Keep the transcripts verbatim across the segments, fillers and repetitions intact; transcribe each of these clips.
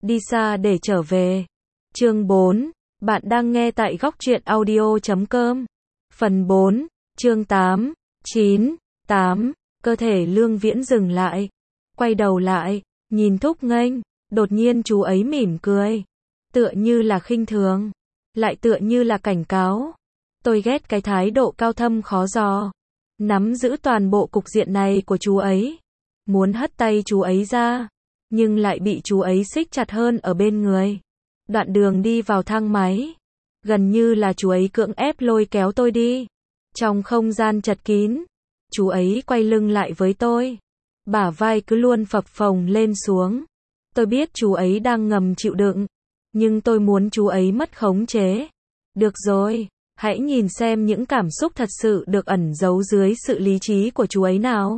Đi xa để trở về. Chương bốn. Bạn đang nghe tại góc truyện audio chấm com. Phần bốn. Chương tám, chín, tám. Cơ thể Lương Viễn dừng lại. Quay đầu lại, nhìn Thúc Nghênh. Đột nhiên chú ấy mỉm cười. Tựa như là khinh thường. Lại tựa như là cảnh cáo. Tôi ghét cái thái độ cao thâm khó dò. Nắm giữ toàn bộ cục diện này của chú ấy. Muốn hất tay chú ấy ra. Nhưng lại bị chú ấy xích chặt hơn ở bên người. Đoạn đường đi vào thang máy. Gần như là chú ấy cưỡng ép lôi kéo tôi đi. Trong không gian chật kín. Chú ấy quay lưng lại với tôi. Bả vai cứ luôn phập phồng lên xuống. Tôi biết chú ấy đang ngầm chịu đựng. Nhưng tôi muốn chú ấy mất khống chế. Được rồi, hãy nhìn xem những cảm xúc thật sự được ẩn giấu dưới sự lý trí của chú ấy nào.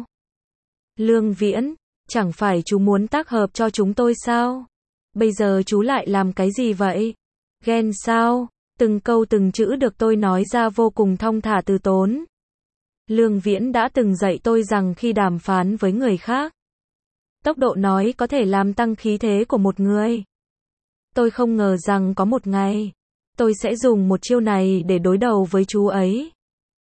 Lương Viễn, chẳng phải chú muốn tác hợp cho chúng tôi sao? Bây giờ chú lại làm cái gì vậy? Ghen sao? Từng câu từng chữ được tôi nói ra vô cùng thong thả từ tốn. Lương Viễn đã từng dạy tôi rằng khi đàm phán với người khác, tốc độ nói có thể làm tăng khí thế của một người. Tôi không ngờ rằng có một ngày, tôi sẽ dùng một chiêu này để đối đầu với chú ấy.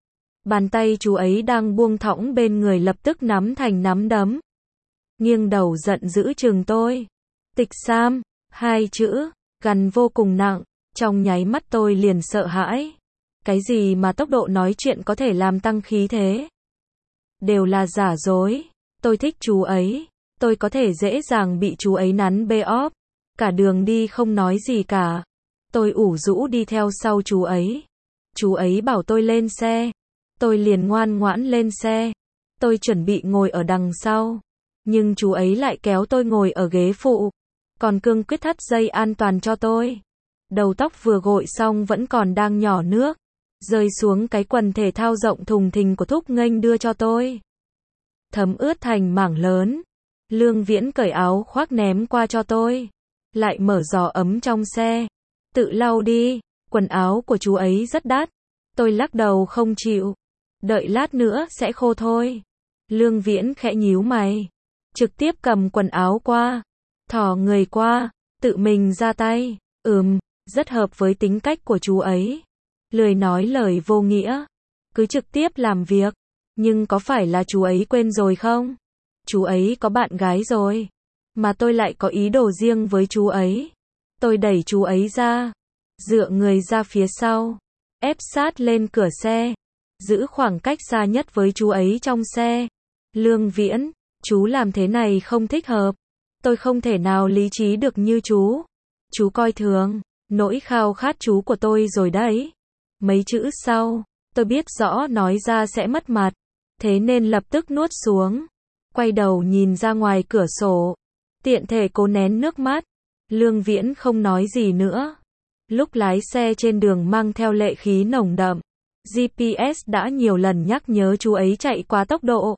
Bàn tay chú ấy đang buông thõng bên người lập tức nắm thành nắm đấm. Nghiêng đầu giận dữ chừng tôi. Tịch Sam, hai chữ, gằn vô cùng nặng, trong nháy mắt tôi liền sợ hãi. Cái gì mà tốc độ nói chuyện có thể làm tăng khí thế? Đều là giả dối. Tôi thích chú ấy. Tôi có thể dễ dàng bị chú ấy nắn bê óp. Cả đường đi không nói gì cả. Tôi ủ rũ đi theo sau chú ấy. Chú ấy bảo tôi lên xe. Tôi liền ngoan ngoãn lên xe. Tôi chuẩn bị ngồi ở đằng sau. Nhưng chú ấy lại kéo tôi ngồi ở ghế phụ. Còn cương quyết thắt dây an toàn cho tôi. Đầu tóc vừa gội xong vẫn còn đang nhỏ nước. Rơi xuống cái quần thể thao rộng thùng thình của Thúc Nghênh đưa cho tôi. Thấm ướt thành mảng lớn. Lương Viễn cởi áo khoác ném qua cho tôi. Lại mở giò ấm trong xe. Tự lau đi. Quần áo của chú ấy rất đắt. Tôi lắc đầu không chịu. Đợi lát nữa sẽ khô thôi. Lương Viễn khẽ nhíu mày. Trực tiếp cầm quần áo qua. Thò người qua. Tự mình ra tay. Ừm, rất hợp với tính cách của chú ấy. Lười nói lời vô nghĩa. Cứ trực tiếp làm việc. Nhưng có phải là chú ấy quên rồi không? Chú ấy có bạn gái rồi. Mà tôi lại có ý đồ riêng với chú ấy. Tôi đẩy chú ấy ra. Dựa người ra phía sau. Ép sát lên cửa xe. Giữ khoảng cách xa nhất với chú ấy trong xe. Lương Viễn, chú làm thế này không thích hợp. Tôi không thể nào lý trí được như chú. Chú coi thường nỗi khao khát chú của tôi rồi đấy. Mấy chữ sau, tôi biết rõ nói ra sẽ mất mặt. Thế nên lập tức nuốt xuống. Quay đầu nhìn ra ngoài cửa sổ. Tiện thể cố nén nước mắt. Lương Viễn không nói gì nữa. Lúc lái xe trên đường mang theo lệ khí nồng đậm. giê pê ét đã nhiều lần nhắc nhớ chú ấy chạy quá tốc độ.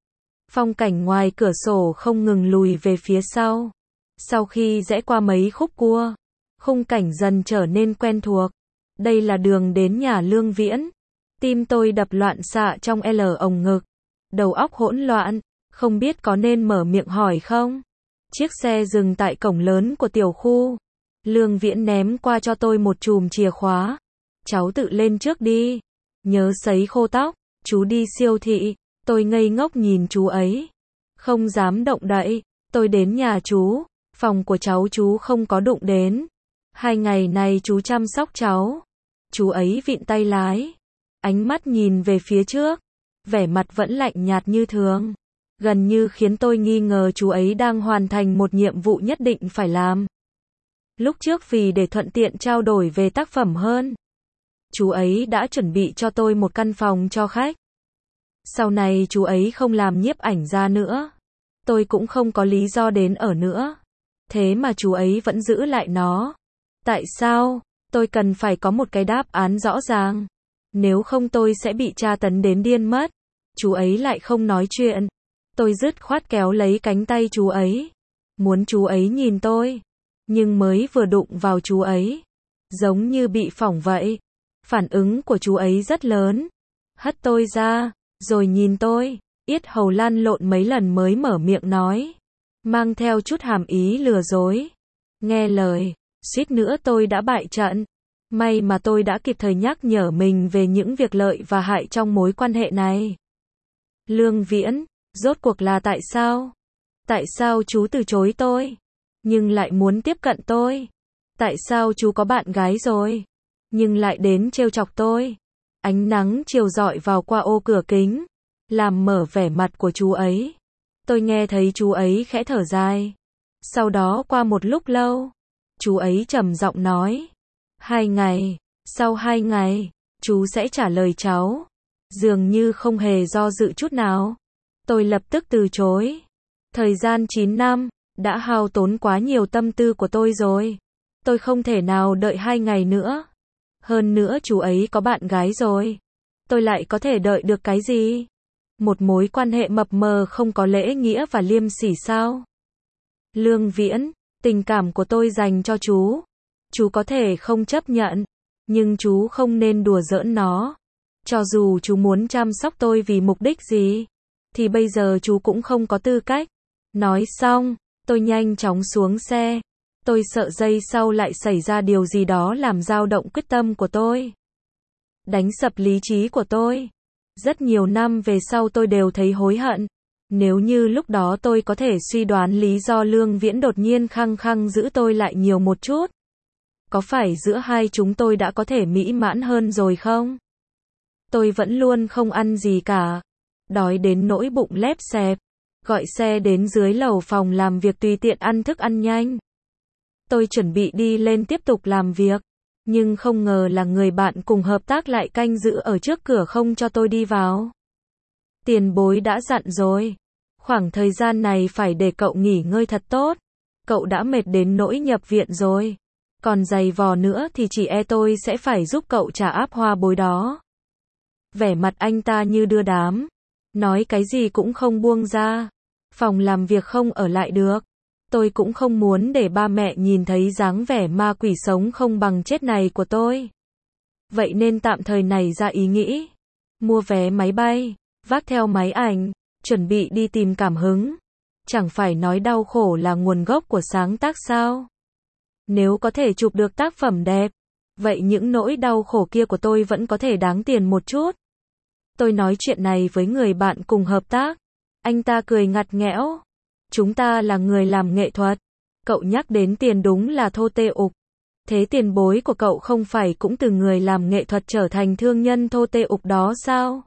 Phong cảnh ngoài cửa sổ không ngừng lùi về phía sau. Sau khi rẽ qua mấy khúc cua, khung cảnh dần trở nên quen thuộc. Đây là đường đến nhà Lương Viễn. Tim tôi đập loạn xạ trong L ồng ngực. Đầu óc hỗn loạn, không biết có nên mở miệng hỏi không. Chiếc xe dừng tại cổng lớn của tiểu khu. Lương Viễn ném qua cho tôi một chùm chìa khóa. Cháu tự lên trước đi. Nhớ sấy khô tóc. Chú đi siêu thị. Tôi ngây ngốc nhìn chú ấy. Không dám động đậy. Tôi đến nhà chú. Phòng của cháu chú không có đụng đến. Hai ngày này chú chăm sóc cháu. Chú ấy vịn tay lái. Ánh mắt nhìn về phía trước. Vẻ mặt vẫn lạnh nhạt như thường. Gần như khiến tôi nghi ngờ chú ấy đang hoàn thành một nhiệm vụ nhất định phải làm. Lúc trước vì để thuận tiện trao đổi về tác phẩm hơn, chú ấy đã chuẩn bị cho tôi một căn phòng cho khách. Sau này chú ấy không làm nhiếp ảnh gia nữa. Tôi cũng không có lý do đến ở nữa. Thế mà chú ấy vẫn giữ lại nó. Tại sao? Tôi cần phải có một cái đáp án rõ ràng. Nếu không tôi sẽ bị tra tấn đến điên mất. Chú ấy lại không nói chuyện. Tôi dứt khoát kéo lấy cánh tay chú ấy. Muốn chú ấy nhìn tôi. Nhưng mới vừa đụng vào chú ấy. Giống như bị phỏng vậy. Phản ứng của chú ấy rất lớn. Hất tôi ra. Rồi nhìn tôi. Yết hầu lăn lộn mấy lần mới mở miệng nói. Mang theo chút hàm ý lừa dối. nghe lời, suýt nữa tôi đã bại trận. May mà tôi đã kịp thời nhắc nhở mình về những việc lợi và hại trong mối quan hệ này. Lương Viễn, rốt cuộc là tại sao? Tại sao chú từ chối tôi, nhưng lại muốn tiếp cận tôi? Tại sao chú có bạn gái rồi, nhưng lại đến trêu chọc tôi? Ánh nắng chiều rọi vào qua ô cửa kính, làm mở vẻ mặt của chú ấy. Tôi nghe thấy chú ấy khẽ thở dài. Sau đó qua một lúc lâu, chú ấy trầm giọng nói, hai ngày, sau hai ngày, chú sẽ trả lời cháu. Dường như không hề do dự chút nào. Tôi lập tức từ chối. Thời gian chín năm, đã hao tốn quá nhiều tâm tư của tôi rồi. Tôi không thể nào đợi hai ngày nữa. Hơn nữa chú ấy có bạn gái rồi. Tôi lại có thể đợi được cái gì? Một mối quan hệ mập mờ không có lễ nghĩa và liêm sỉ sao? Lương Viễn, tình cảm của tôi dành cho chú, chú có thể không chấp nhận, nhưng chú không nên đùa giỡn nó. Cho dù chú muốn chăm sóc tôi vì mục đích gì, thì bây giờ chú cũng không có tư cách. Nói xong, tôi nhanh chóng xuống xe. Tôi sợ giây sau lại xảy ra điều gì đó làm dao động quyết tâm của tôi, đánh sập lý trí của tôi. Rất nhiều năm về sau tôi đều thấy hối hận. Nếu như lúc đó tôi có thể suy đoán lý do Lương Viễn đột nhiên khăng khăng giữ tôi lại nhiều một chút, có phải giữa hai chúng tôi đã có thể mỹ mãn hơn rồi không? Tôi vẫn luôn không ăn gì cả, đói đến nỗi bụng lép xẹp, gọi xe đến dưới lầu phòng làm việc tùy tiện ăn thức ăn nhanh. Tôi chuẩn bị đi lên tiếp tục làm việc, nhưng không ngờ là người bạn cùng hợp tác lại canh giữ ở trước cửa không cho tôi đi vào. Tiền bối đã dặn rồi, khoảng thời gian này phải để cậu nghỉ ngơi thật tốt. Cậu đã mệt đến nỗi nhập viện rồi, còn giày vò nữa thì chỉ e tôi sẽ phải giúp cậu trả áp hoa bối đó. Vẻ mặt anh ta như đưa đám, nói cái gì cũng không buông ra. Phòng làm việc không ở lại được. Tôi cũng không muốn để ba mẹ nhìn thấy dáng vẻ ma quỷ sống không bằng chết này của tôi. Vậy nên tạm thời nảy ra ý nghĩ mua vé máy bay, vác theo máy ảnh, chuẩn bị đi tìm cảm hứng. Chẳng phải nói đau khổ là nguồn gốc của sáng tác sao? Nếu có thể chụp được tác phẩm đẹp, vậy những nỗi đau khổ kia của tôi vẫn có thể đáng tiền một chút. Tôi nói chuyện này với người bạn cùng hợp tác. Anh ta cười ngặt nghẽo. Chúng ta là người làm nghệ thuật. Cậu nhắc đến tiền đúng là thô tê ục. Thế tiền bối của cậu không phải cũng từ người làm nghệ thuật trở thành thương nhân thô tê ục đó sao?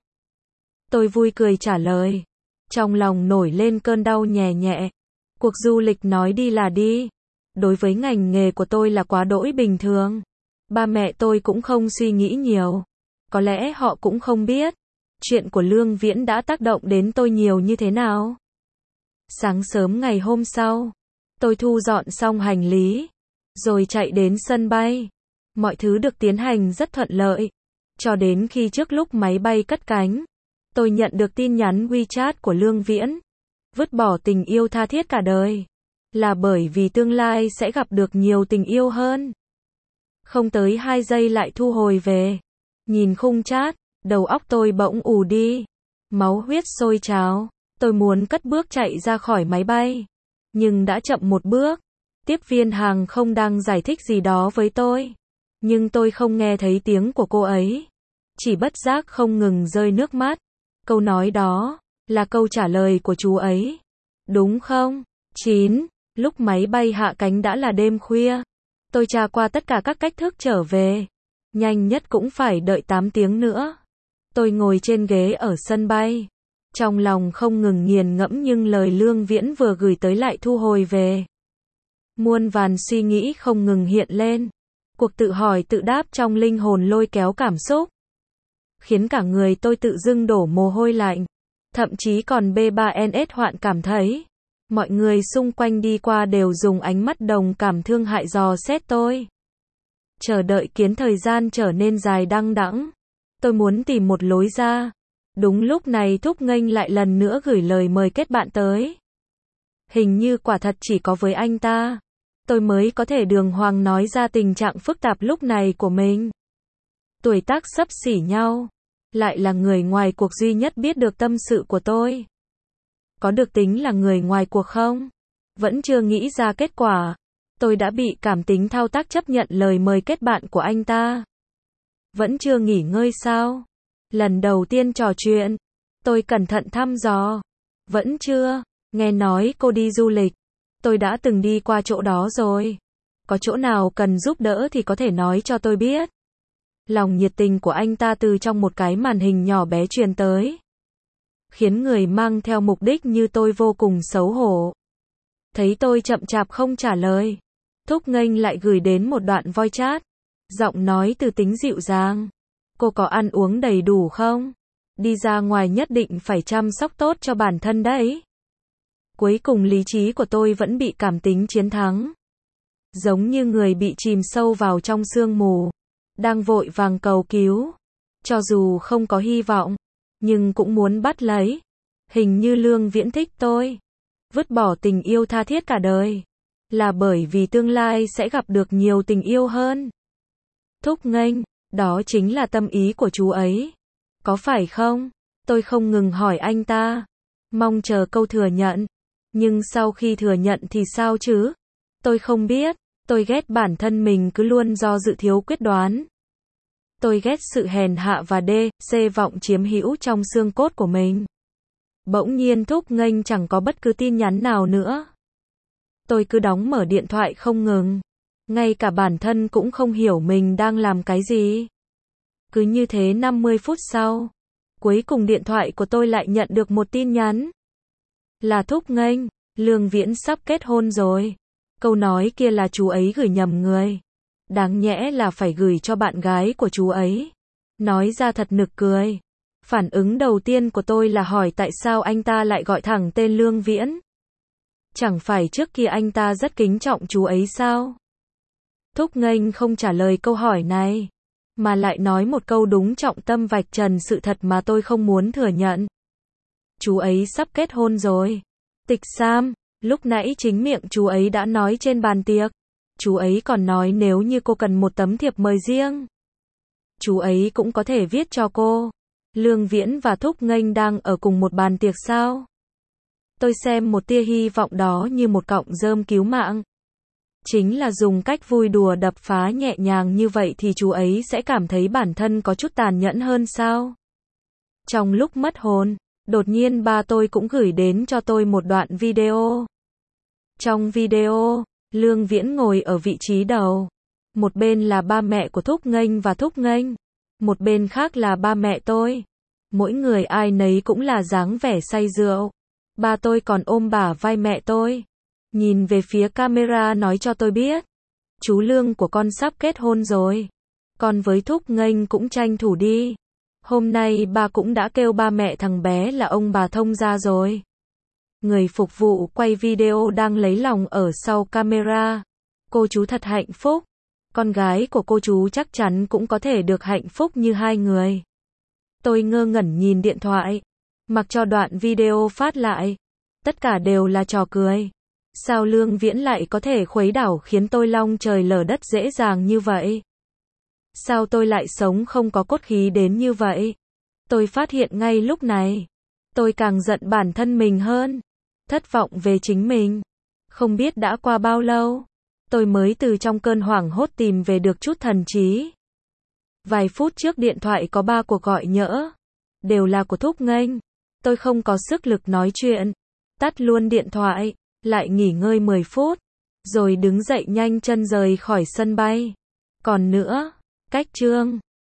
Tôi vui cười trả lời. Trong lòng nổi lên cơn đau nhẹ nhẹ. Cuộc du lịch nói đi là đi. Đối với ngành nghề của tôi là quá đỗi bình thường. Ba mẹ tôi cũng không suy nghĩ nhiều. Có lẽ họ cũng không biết chuyện của Lương Viễn đã tác động đến tôi nhiều như thế nào. Sáng sớm ngày hôm sau, tôi thu dọn xong hành lý, rồi chạy đến sân bay. Mọi thứ được tiến hành rất thuận lợi. Cho đến khi trước lúc máy bay cất cánh, tôi nhận được tin nhắn WeChat của Lương Viễn. Vứt bỏ tình yêu tha thiết cả đời, là bởi vì tương lai sẽ gặp được nhiều tình yêu hơn. Không tới hai giây lại thu hồi về. Nhìn khung chat, đầu óc tôi bỗng ù đi. Máu huyết sôi trào. Tôi muốn cất bước chạy ra khỏi máy bay, nhưng đã chậm một bước. Tiếp viên hàng không đang giải thích gì đó với tôi, nhưng tôi không nghe thấy tiếng của cô ấy. Chỉ bất giác không ngừng rơi nước mắt. Câu nói đó là câu trả lời của chú ấy, đúng không? chín. Lúc máy bay hạ cánh đã là đêm khuya. Tôi tra qua tất cả các cách thức trở về. Nhanh nhất cũng phải đợi tám tiếng nữa. Tôi ngồi trên ghế ở sân bay, trong lòng không ngừng nghiền ngẫm nhưng lời Lương Viễn vừa gửi tới lại thu hồi về. Muôn vàn suy nghĩ không ngừng hiện lên. Cuộc tự hỏi tự đáp trong linh hồn lôi kéo cảm xúc, khiến cả người tôi tự dưng đổ mồ hôi lạnh. Thậm chí còn B ba N S hoạn cảm thấy mọi người xung quanh đi qua đều dùng ánh mắt đồng cảm thương hại dò xét tôi. Chờ đợi khiến thời gian trở nên dài đăng đẵng. Tôi muốn tìm một lối ra. Đúng lúc này Thúc Nghênh lại lần nữa gửi lời mời kết bạn tới. Hình như quả thật chỉ có với anh ta, tôi mới có thể đường hoàng nói ra tình trạng phức tạp lúc này của mình. Tuổi tác xấp xỉ nhau, lại là người ngoài cuộc duy nhất biết được tâm sự của tôi. Có được tính là người ngoài cuộc không? Vẫn chưa nghĩ ra kết quả. Tôi đã bị cảm tính thao tác chấp nhận lời mời kết bạn của anh ta. Vẫn chưa nghỉ ngơi sao? Lần đầu tiên trò chuyện, tôi cẩn thận thăm dò. Vẫn chưa, nghe nói cô đi du lịch. Tôi đã từng đi qua chỗ đó rồi. Có chỗ nào cần giúp đỡ thì có thể nói cho tôi biết. Lòng nhiệt tình của anh ta từ trong một cái màn hình nhỏ bé truyền tới, khiến người mang theo mục đích như tôi vô cùng xấu hổ. Thấy tôi chậm chạp không trả lời, Thúc Nghênh lại gửi đến một đoạn voice chat. Giọng nói từ tính dịu dàng. Cô có ăn uống đầy đủ không? Đi ra ngoài nhất định phải chăm sóc tốt cho bản thân đấy. Cuối cùng lý trí của tôi vẫn bị cảm tính chiến thắng. Giống như người bị chìm sâu vào trong sương mù, đang vội vàng cầu cứu. Cho dù không có hy vọng, nhưng cũng muốn bắt lấy. Hình như Lương Viễn thích tôi. Vứt bỏ tình yêu tha thiết cả đời. Là bởi vì tương lai sẽ gặp được nhiều tình yêu hơn. Thúc Nghênh, đó chính là tâm ý của chú ấy. Có phải không? Tôi không ngừng hỏi anh ta. Mong chờ câu thừa nhận. Nhưng sau khi thừa nhận thì sao chứ? Tôi không biết. Tôi ghét bản thân mình cứ luôn do dự thiếu quyết đoán. Tôi ghét sự hèn hạ và đê, xê vọng chiếm hữu trong xương cốt của mình. Bỗng nhiên Thúc Nghênh chẳng có bất cứ tin nhắn nào nữa. Tôi cứ đóng mở điện thoại không ngừng. Ngay cả bản thân cũng không hiểu mình đang làm cái gì. Cứ như thế năm mươi phút sau, cuối cùng điện thoại của tôi lại nhận được một tin nhắn. Là Thúc Nghênh, Lương Viễn sắp kết hôn rồi. Câu nói kia là chú ấy gửi nhầm người. Đáng nhẽ là phải gửi cho bạn gái của chú ấy. Nói ra thật nực cười. Phản ứng đầu tiên của tôi là hỏi tại sao anh ta lại gọi thẳng tên Lương Viễn. Chẳng phải trước kia anh ta rất kính trọng chú ấy sao? Thúc Nghênh không trả lời câu hỏi này, mà lại nói một câu đúng trọng tâm vạch trần sự thật mà tôi không muốn thừa nhận. Chú ấy sắp kết hôn rồi. Tịch Sam, lúc nãy chính miệng chú ấy đã nói trên bàn tiệc. Chú ấy còn nói nếu như cô cần một tấm thiệp mời riêng, chú ấy cũng có thể viết cho cô. Lương Viễn và Thúc Nghênh đang ở cùng một bàn tiệc sao? Tôi xem một tia hy vọng đó như một cọng rơm cứu mạng. Chính là dùng cách vui đùa đập phá nhẹ nhàng như vậy thì chú ấy sẽ cảm thấy bản thân có chút tàn nhẫn hơn sao? Trong lúc mất hồn, đột nhiên ba tôi cũng gửi đến cho tôi một đoạn video. Trong video, Lương Viễn ngồi ở vị trí đầu. Một bên là ba mẹ của Thúc Nghênh và Thúc Nghênh. Một bên khác là ba mẹ tôi. Mỗi người ai nấy cũng là dáng vẻ say rượu. Ba tôi còn ôm bả vai mẹ tôi. Nhìn về phía camera nói cho tôi biết. Chú Lương của con sắp kết hôn rồi. Con với Thúc Nghênh cũng tranh thủ đi. Hôm nay ba cũng đã kêu ba mẹ thằng bé là ông bà thông ra rồi. Người phục vụ quay video đang lấy lòng ở sau camera. Cô chú thật hạnh phúc. Con gái của cô chú chắc chắn cũng có thể được hạnh phúc như hai người. Tôi ngơ ngẩn nhìn điện thoại. Mặc cho đoạn video phát lại. Tất cả đều là trò cười. Sao Lương Viễn lại có thể khuấy đảo khiến tôi long trời lở đất dễ dàng như vậy? Sao tôi lại sống không có cốt khí đến như vậy? Tôi phát hiện ngay lúc này. Tôi càng giận bản thân mình hơn. Thất vọng về chính mình. Không biết đã qua bao lâu, tôi mới từ trong cơn hoảng hốt tìm về được chút thần trí. Vài phút trước điện thoại có ba cuộc gọi nhỡ. Đều là của Thúc Nghênh. Tôi không có sức lực nói chuyện. Tắt luôn điện thoại. Lại nghỉ ngơi mười phút. Rồi đứng dậy nhanh chân rời khỏi sân bay. Còn nữa, cách chương